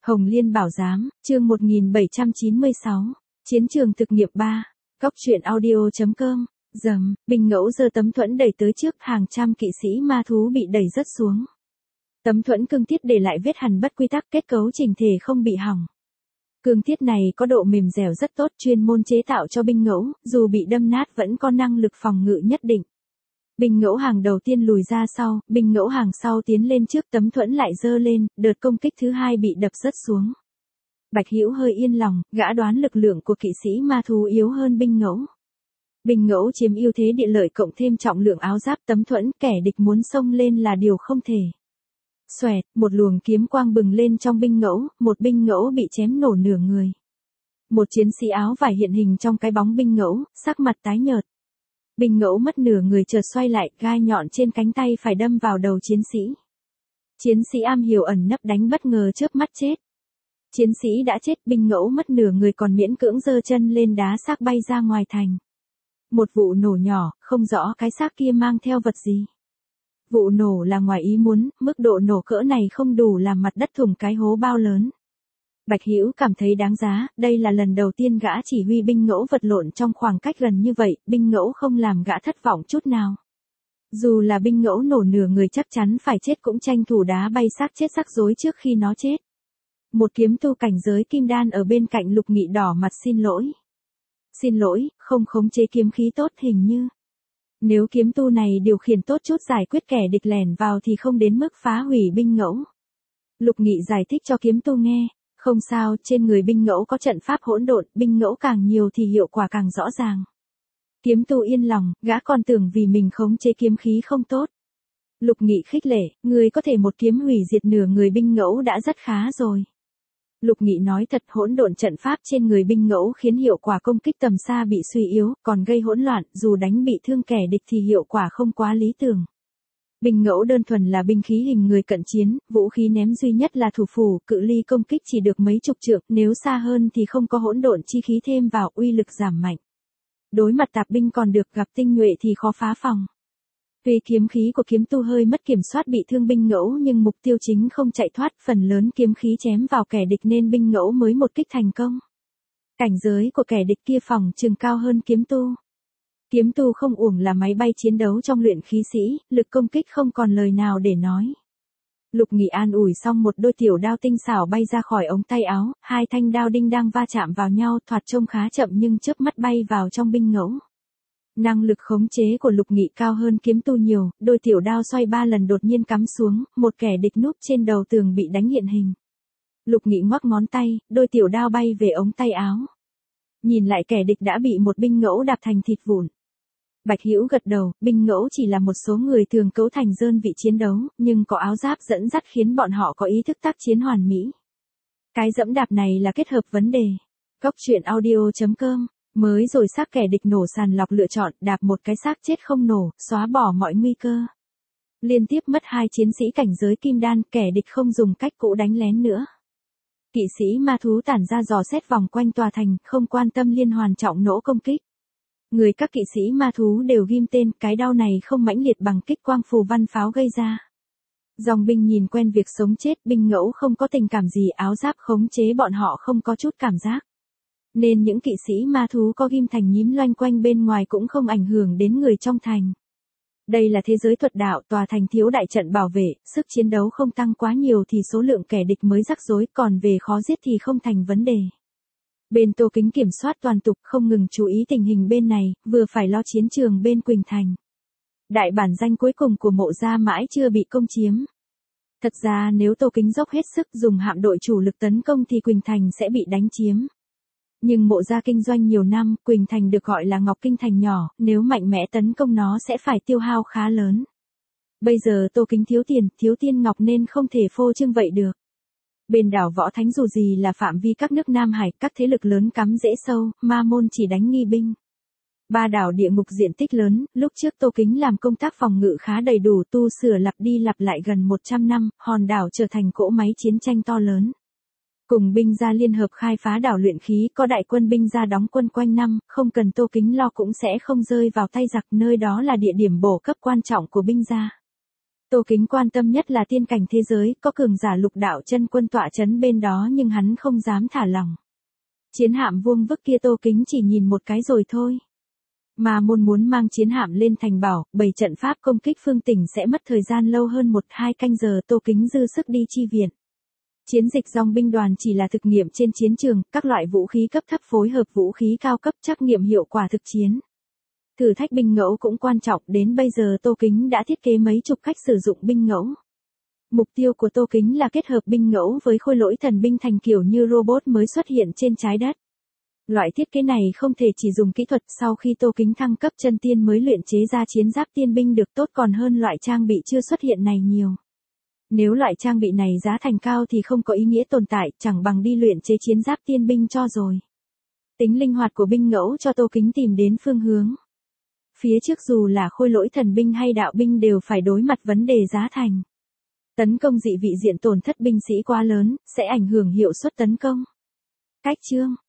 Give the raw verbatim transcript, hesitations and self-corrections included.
Hồng Liên Bảo Giám, chương một nghìn bảy trăm chín mươi sáu, Chiến trường thực nghiệm ba, Cóc truyện audio.com, dầm, Bình Ngẫu giơ tấm thuẫn đẩy tới trước, hàng trăm kỵ sĩ ma thú bị đẩy rớt xuống. Tấm thuẫn cương thiết để lại vết hằn bất quy tắc, kết cấu chỉnh thể không bị hỏng. Cương thiết này có độ mềm dẻo rất tốt, chuyên môn chế tạo cho binh ngẫu, dù bị đâm nát vẫn có năng lực phòng ngự nhất định. Binh ngẫu hàng đầu tiên lùi ra sau, binh ngẫu hàng sau tiến lên trước, tấm thuẫn lại giơ lên, đợt công kích thứ hai bị đập rớt xuống. Bạch Hữu hơi yên lòng, gã đoán lực lượng của kỵ sĩ ma thú yếu hơn binh ngẫu. Binh ngẫu chiếm ưu thế địa lợi cộng thêm trọng lượng áo giáp, tấm thuẫn, kẻ địch muốn xông lên là điều không thể. Xoẹt, một luồng kiếm quang bừng lên trong binh ngẫu, một binh ngẫu bị chém nổ nửa người. Một chiến sĩ áo vải hiện hình trong cái bóng binh ngẫu, sắc mặt tái nhợt. Binh ngẫu mất nửa người chợt xoay lại, gai nhọn trên cánh tay phải đâm vào đầu chiến sĩ. Chiến sĩ am hiểu ẩn nấp đánh bất ngờ chớp mắt chết. Chiến sĩ đã chết, binh ngẫu mất nửa người còn miễn cưỡng giơ chân lên đá xác bay ra ngoài thành. Một vụ nổ nhỏ, không rõ cái xác kia mang theo vật gì. Vụ nổ là ngoài ý muốn, mức độ nổ cỡ này không đủ làm mặt đất thủng cái hố bao lớn. Bạch Hữu cảm thấy đáng giá, đây là lần đầu tiên gã chỉ huy binh ngẫu vật lộn trong khoảng cách gần như vậy, binh ngẫu không làm gã thất vọng chút nào. Dù là binh ngẫu nổ nửa người chắc chắn phải chết cũng tranh thủ đá bay xác chết rắc rối trước khi nó chết. Một kiếm tu cảnh giới kim đan ở bên cạnh Lục Nghị đỏ mặt xin lỗi. Xin lỗi, không khống chế kiếm khí tốt hình như. Nếu kiếm tu này điều khiển tốt chút giải quyết kẻ địch lẻn vào thì không đến mức phá hủy binh ngẫu. Lục Nghị giải thích cho kiếm tu nghe. Không sao, trên người binh ngẫu có trận pháp hỗn độn, binh ngẫu càng nhiều thì hiệu quả càng rõ ràng. Kiếm tu yên lòng, gã còn tưởng vì mình khống chế kiếm khí không tốt. Lục Nghị khích lệ, người có thể một kiếm hủy diệt nửa người binh ngẫu đã rất khá rồi. Lục Nghị nói thật, hỗn độn trận pháp trên người binh ngẫu khiến hiệu quả công kích tầm xa bị suy yếu, còn gây hỗn loạn, dù đánh bị thương kẻ địch thì hiệu quả không quá lý tưởng. Binh ngẫu đơn thuần là binh khí hình người cận chiến, vũ khí ném duy nhất là thủ phủ, cự ly công kích chỉ được mấy chục trượng, nếu xa hơn thì không có hỗn độn chi khí thêm vào, uy lực giảm mạnh. Đối mặt tạp binh còn được, gặp tinh nhuệ thì khó phá phòng. Tuy kiếm khí của kiếm tu hơi mất kiểm soát bị thương binh ngẫu nhưng mục tiêu chính không chạy thoát, phần lớn kiếm khí chém vào kẻ địch nên binh ngẫu mới một kích thành công. Cảnh giới của kẻ địch kia phòng chừng cao hơn kiếm tu. Kiếm tu không uổng là máy bay chiến đấu trong luyện khí sĩ, lực công kích không còn lời nào để nói. Lục Nghị an ủi xong một đôi tiểu đao tinh xảo bay ra khỏi ống tay áo, hai thanh đao đinh đang va chạm vào nhau, thoạt trông khá chậm nhưng chớp mắt bay vào trong binh ngẫu. Năng lực khống chế của Lục Nghị cao hơn kiếm tu nhiều, đôi tiểu đao xoay ba lần đột nhiên cắm xuống, một kẻ địch núp trên đầu tường bị đánh hiện hình. Lục Nghị ngoắc ngón tay, đôi tiểu đao bay về ống tay áo. Nhìn lại kẻ địch đã bị một binh ngẫu đạp thành thịt vụn. Bạch Hữu gật đầu, binh ngẫu chỉ là một số người thường cấu thành đơn vị chiến đấu, nhưng có áo giáp dẫn dắt khiến bọn họ có ý thức tác chiến hoàn mỹ. Cái dẫm đạp này là kết hợp vấn đề. Cóc truyện audio.com, mới rồi xác kẻ địch nổ sàn lọc lựa chọn, đạp một cái xác chết không nổ, xóa bỏ mọi nguy cơ. Liên tiếp mất hai chiến sĩ cảnh giới kim đan, kẻ địch không dùng cách cũ đánh lén nữa. Kỵ sĩ ma thú tản ra dò xét vòng quanh tòa thành, không quan tâm liên hoàn trọng nỗ công kích. Người các kỵ sĩ ma thú đều ghim tên, cái đau này không mãnh liệt bằng kích quang phù văn pháo gây ra. Dòng binh nhìn quen việc sống chết, binh ngẫu không có tình cảm gì, áo giáp khống chế bọn họ không có chút cảm giác. Nên những kỵ sĩ ma thú có ghim thành nhím loanh quanh bên ngoài cũng không ảnh hưởng đến người trong thành. Đây là thế giới thuật đạo, tòa thành thiếu đại trận bảo vệ, sức chiến đấu không tăng quá nhiều thì số lượng kẻ địch mới rắc rối, còn về khó giết thì không thành vấn đề. Bên Tô Kính kiểm soát toàn tục, không ngừng chú ý tình hình bên này, vừa phải lo chiến trường bên Quỳnh Thành. Đại bản danh cuối cùng của Mộ Gia mãi chưa bị công chiếm. Thật ra nếu Tô Kính dốc hết sức dùng hạm đội chủ lực tấn công thì Quỳnh Thành sẽ bị đánh chiếm. Nhưng Mộ Gia kinh doanh nhiều năm, Quỳnh Thành được gọi là Ngọc Kinh Thành nhỏ, nếu mạnh mẽ tấn công nó sẽ phải tiêu hao khá lớn. Bây giờ Tô Kính thiếu tiền, thiếu tiên ngọc nên không thể phô trương vậy được. Bên đảo Võ Thánh dù gì là phạm vi các nước Nam Hải, các thế lực lớn cắm rễ sâu, ma môn chỉ đánh nghi binh. Ba đảo địa ngục diện tích lớn, lúc trước Tô Kính làm công tác phòng ngự khá đầy đủ, tu sửa lặp đi lặp lại gần một trăm năm, hòn đảo trở thành cỗ máy chiến tranh to lớn. Cùng binh gia liên hợp khai phá đảo luyện khí, có đại quân binh gia đóng quân quanh năm, không cần Tô Kính lo cũng sẽ không rơi vào tay giặc, nơi đó là địa điểm bổ cấp quan trọng của binh gia. Tô Kính quan tâm nhất là tiên cảnh thế giới, có cường giả lục đạo chân quân tọa chấn bên đó nhưng hắn không dám thả lỏng. Chiến hạm vuông vức kia Tô Kính chỉ nhìn một cái rồi thôi. Mà môn muốn mang chiến hạm lên thành bảo, bày trận pháp công kích phương tỉnh sẽ mất thời gian lâu hơn một hai canh giờ, Tô Kính dư sức đi chi viện. Chiến dịch dòng binh đoàn chỉ là thực nghiệm trên chiến trường, các loại vũ khí cấp thấp phối hợp vũ khí cao cấp trắc nghiệm hiệu quả thực chiến. Thử thách binh ngẫu cũng quan trọng, đến bây giờ Tô Kính đã thiết kế mấy chục cách sử dụng binh ngẫu. Mục tiêu của Tô Kính là kết hợp binh ngẫu với khôi lỗi thần binh thành kiểu như robot mới xuất hiện trên trái đất. Loại thiết kế này không thể chỉ dùng kỹ thuật, sau khi Tô Kính thăng cấp chân tiên mới luyện chế ra chiến giáp tiên binh được tốt còn hơn loại trang bị chưa xuất hiện này nhiều. Nếu loại trang bị này giá thành cao thì không có ý nghĩa tồn tại, chẳng bằng đi luyện chế chiến giáp tiên binh cho rồi. Tính linh hoạt của binh ngẫu cho Tô Kính tìm đến phương hướng. Phía trước dù là khôi lỗi thần binh hay đạo binh đều phải đối mặt vấn đề giá thành. Tấn công dị vị diện tổn thất binh sĩ quá lớn, sẽ ảnh hưởng hiệu suất tấn công. Cách chương